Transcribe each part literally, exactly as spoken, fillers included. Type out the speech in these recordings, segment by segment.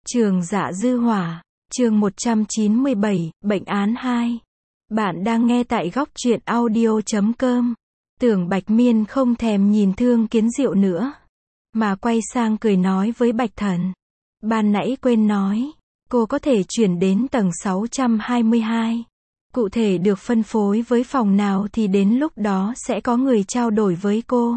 Trường Dạ Dư Hỏa, chương một trăm chín mươi bảy, Bệnh án hai. Bạn đang nghe tại góc truyện audio chấm com. Tưởng Bạch Miên không thèm nhìn Thương Kiến Diệu nữa, mà quay sang cười nói với Bạch Thần. Ban nãy quên nói, cô có thể chuyển đến tầng sáu trăm hai mươi hai. Cụ thể được phân phối với phòng nào thì đến lúc đó sẽ có người trao đổi với cô.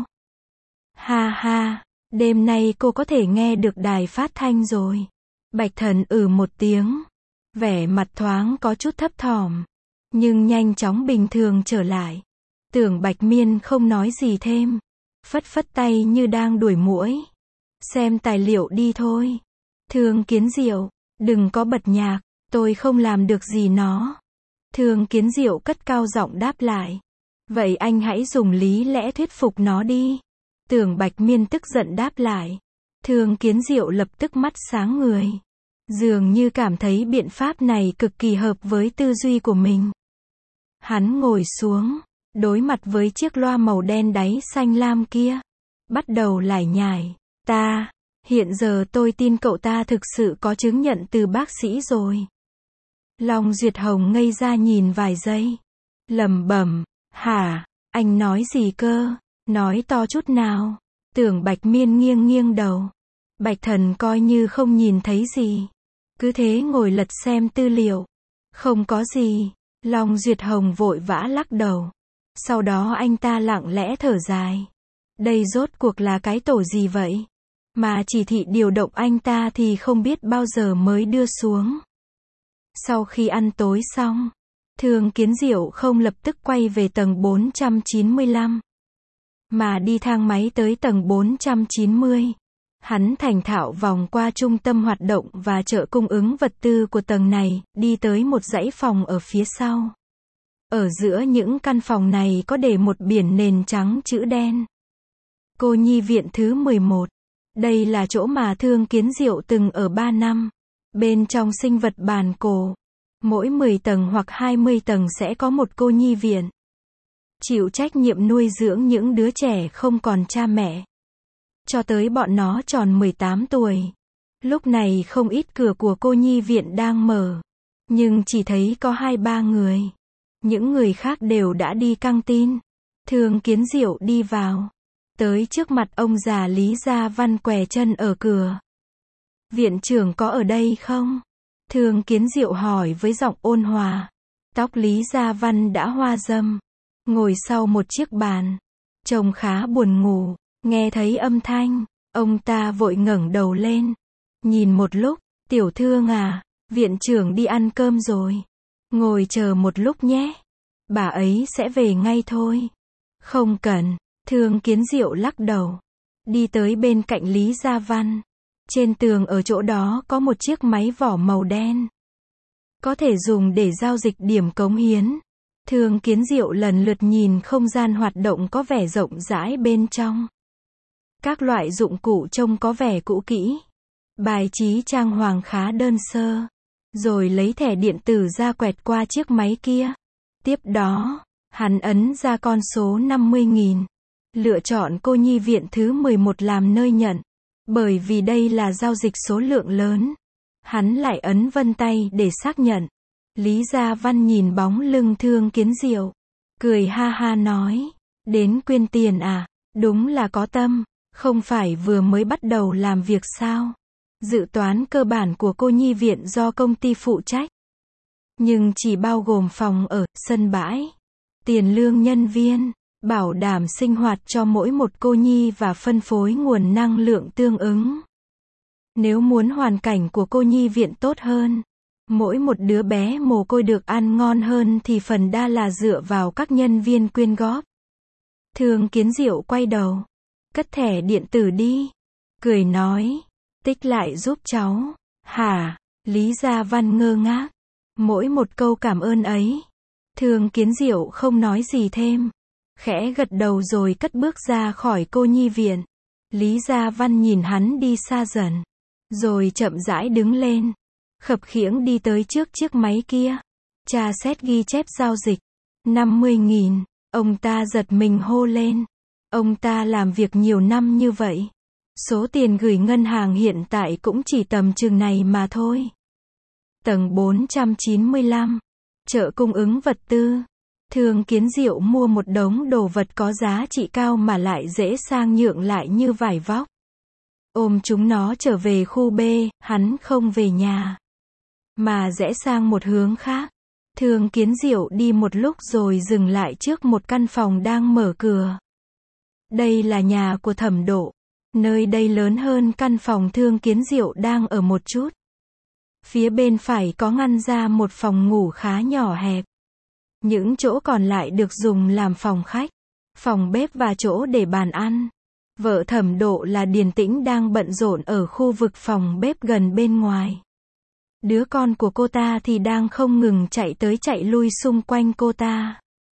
Ha ha, đêm nay cô có thể nghe được đài phát thanh rồi. Bạch Thần ừ một tiếng, vẻ mặt thoáng có chút thấp thỏm, nhưng nhanh chóng bình thường trở lại. Tưởng Bạch Miên không nói gì thêm, phất phất tay như đang đuổi muỗi. Xem tài liệu đi thôi. Thương Kiến Diệu, đừng có bật nhạc, tôi không làm được gì nó. Thương Kiến Diệu cất cao giọng đáp lại. Vậy anh hãy dùng lý lẽ thuyết phục nó đi. Tưởng Bạch Miên tức giận đáp lại. Thương Kiến Diệu lập tức mắt sáng người. Dường như cảm thấy biện pháp này cực kỳ hợp với tư duy của mình. Hắn ngồi xuống, đối mặt với chiếc loa màu đen đáy xanh lam kia. Bắt đầu lải nhải. Ta, hiện giờ tôi tin cậu ta thực sự có chứng nhận từ bác sĩ rồi. Long Duyệt Hồng ngây ra nhìn vài giây. Lẩm bẩm, hả, anh nói gì cơ, nói to chút nào. Tưởng Bạch Miên nghiêng nghiêng đầu. Bạch Thần coi như không nhìn thấy gì, cứ thế ngồi lật xem tư liệu. Không có gì. Long Duyệt Hồng vội vã lắc đầu. Sau đó anh ta lặng lẽ thở dài. Đây rốt cuộc là cái tổ gì vậy? Mà chỉ thị điều động anh ta thì không biết bao giờ mới đưa xuống. Sau khi ăn tối xong, Thương Kiến Diệu không lập tức quay về tầng bốn trăm chín mươi lăm, mà đi thang máy tới tầng bốn trăm chín mươi. Hắn thành thạo vòng qua trung tâm hoạt động và chợ cung ứng vật tư của tầng này, đi tới một dãy phòng ở phía sau. Ở giữa những căn phòng này có để một biển nền trắng chữ đen. Cô nhi viện thứ mười một. Đây là chỗ mà Thương Kiến Diệu từng ở ba năm. Bên trong sinh vật bản cổ. Mỗi mười tầng hoặc hai mươi tầng sẽ có một cô nhi viện. Chịu trách nhiệm nuôi dưỡng những đứa trẻ không còn cha mẹ, cho tới bọn nó tròn mười tám tuổi. Lúc này không ít cửa của cô nhi viện đang mở, nhưng chỉ thấy có hai ba người. Những người khác đều đã đi căng tin. Thương Kiến Diệu đi vào, tới trước mặt ông già Lý Gia Văn què chân ở cửa. Viện trưởng có ở đây không? Thương Kiến Diệu hỏi với giọng ôn hòa. Tóc Lý Gia Văn đã hoa râm, ngồi sau một chiếc bàn, trông khá buồn ngủ. Nghe thấy âm thanh, ông ta vội ngẩng đầu lên, nhìn một lúc. Tiểu Thương à, viện trưởng đi ăn cơm rồi, ngồi chờ một lúc nhé, bà ấy sẽ về ngay thôi. Không cần. Thương Kiến Diệu lắc đầu, đi tới bên cạnh Lý Gia Văn. Trên tường ở chỗ đó có một chiếc máy vỏ màu đen, có thể dùng để giao dịch điểm cống hiến. Thương Kiến Diệu lần lượt nhìn không gian hoạt động có vẻ rộng rãi bên trong. Các loại dụng cụ trông có vẻ cũ kỹ, bài trí trang hoàng khá đơn sơ. Rồi lấy thẻ điện tử ra quẹt qua chiếc máy kia. Tiếp đó, hắn ấn ra con số năm mươi nghìn. Lựa chọn cô nhi viện thứ mười một làm nơi nhận. Bởi vì đây là giao dịch số lượng lớn, hắn lại ấn vân tay để xác nhận. Lý Gia Văn nhìn bóng lưng Thương Kiến Diệu, cười ha ha nói. Đến quyên tiền à? Đúng là có tâm. Không phải vừa mới bắt đầu làm việc sao? Dự toán cơ bản của cô nhi viện do công ty phụ trách, nhưng chỉ bao gồm phòng ở, sân bãi, tiền lương nhân viên, bảo đảm sinh hoạt cho mỗi một cô nhi và phân phối nguồn năng lượng tương ứng. Nếu muốn hoàn cảnh của cô nhi viện tốt hơn, mỗi một đứa bé mồ côi được ăn ngon hơn thì phần đa là dựa vào các nhân viên quyên góp. Thương Kiến Diệu quay đầu, cất thẻ điện tử đi, cười nói. Tích lại giúp cháu. Hả? Lý Gia Văn ngơ ngác. Mỗi một câu cảm ơn ấy. Thương Kiến Diệu không nói gì thêm, khẽ gật đầu rồi cất bước ra khỏi cô nhi viện. Lý Gia Văn nhìn hắn đi xa dần, rồi chậm rãi đứng lên, khập khiễng đi tới trước chiếc máy kia. Tra xét ghi chép giao dịch. năm mươi nghìn. Ông ta giật mình hô lên. Ông ta làm việc nhiều năm như vậy, Số tiền gửi ngân hàng hiện tại cũng chỉ tầm chừng này mà thôi. Tầng bốn trăm chín mươi lăm. Chợ cung ứng vật tư. Thương Kiến Diệu mua một đống đồ vật có giá trị cao mà lại dễ sang nhượng lại như vải vóc. Ôm chúng nó trở về khu B, hắn không về nhà, mà rẽ sang một hướng khác. Thương Kiến Diệu đi một lúc rồi dừng lại trước một căn phòng đang mở cửa. Đây là nhà của Thẩm Độ. Nơi đây lớn hơn căn phòng Thương Kiến Diệu đang ở một chút. Phía bên phải có ngăn ra một phòng ngủ khá nhỏ hẹp. Những chỗ còn lại được dùng làm phòng khách, phòng bếp và chỗ để bàn ăn. Vợ Thẩm Độ là Điền Tĩnh đang bận rộn ở khu vực phòng bếp gần bên ngoài. Đứa con của cô ta thì đang không ngừng chạy tới chạy lui xung quanh cô ta.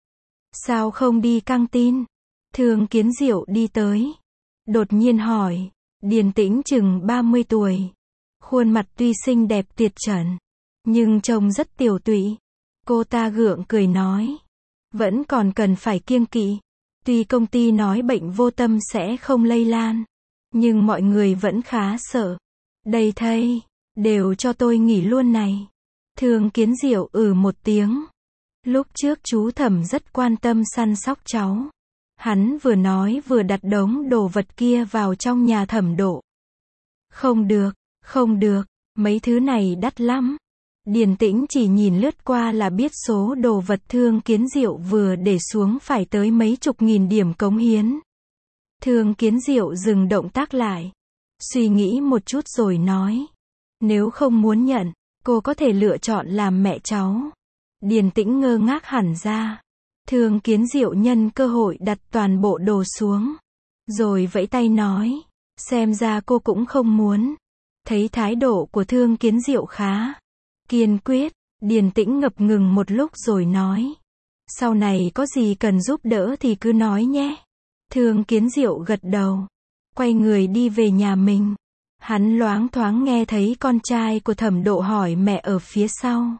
Sao không đi căng tin? Thương Kiến Diệu đi tới, đột nhiên hỏi. Điền Tĩnh chừng ba mươi tuổi. Khuôn mặt tuy xinh đẹp tuyệt trần, nhưng trông rất tiểu tụy. Cô ta gượng cười nói. Vẫn còn cần phải kiêng kỵ. Tuy công ty nói bệnh vô tâm sẽ không lây lan, nhưng mọi người vẫn khá sợ. Đây thây, đều cho tôi nghỉ luôn này. Thương Kiến Diệu ừ một tiếng. Lúc trước chú Thẩm rất quan tâm săn sóc cháu. Hắn vừa nói vừa đặt đống đồ vật kia vào trong nhà Thẩm Độ. Không được, không được, mấy thứ này đắt lắm. Điền Tĩnh chỉ nhìn lướt qua là biết số đồ vật Thương Kiến Diệu vừa để xuống phải tới mấy chục nghìn điểm cống hiến. Thương Kiến Diệu dừng động tác lại, suy nghĩ một chút rồi nói. Nếu không muốn nhận, cô có thể lựa chọn làm mẹ cháu. Điền Tĩnh ngơ ngác hẳn ra. Thương Kiến Diệu nhân cơ hội đặt toàn bộ đồ xuống, rồi vẫy tay nói. Xem ra cô cũng không muốn. Thấy thái độ của Thương Kiến Diệu khá kiên quyết, Điền Tĩnh ngập ngừng một lúc rồi nói. Sau này có gì cần giúp đỡ thì cứ nói nhé. Thương Kiến Diệu gật đầu, quay người đi về nhà mình. Hắn loáng thoáng nghe thấy con trai của Thẩm Độ hỏi mẹ ở phía sau.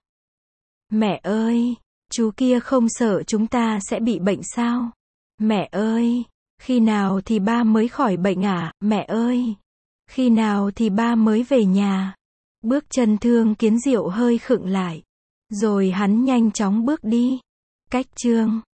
Mẹ ơi, chú kia không sợ chúng ta sẽ bị bệnh sao? Mẹ ơi, khi nào thì ba mới khỏi bệnh à? Mẹ ơi, khi nào thì ba mới về nhà? Bước chân Thương Kiến Diệu hơi khựng lại, rồi hắn nhanh chóng bước đi. Cách chương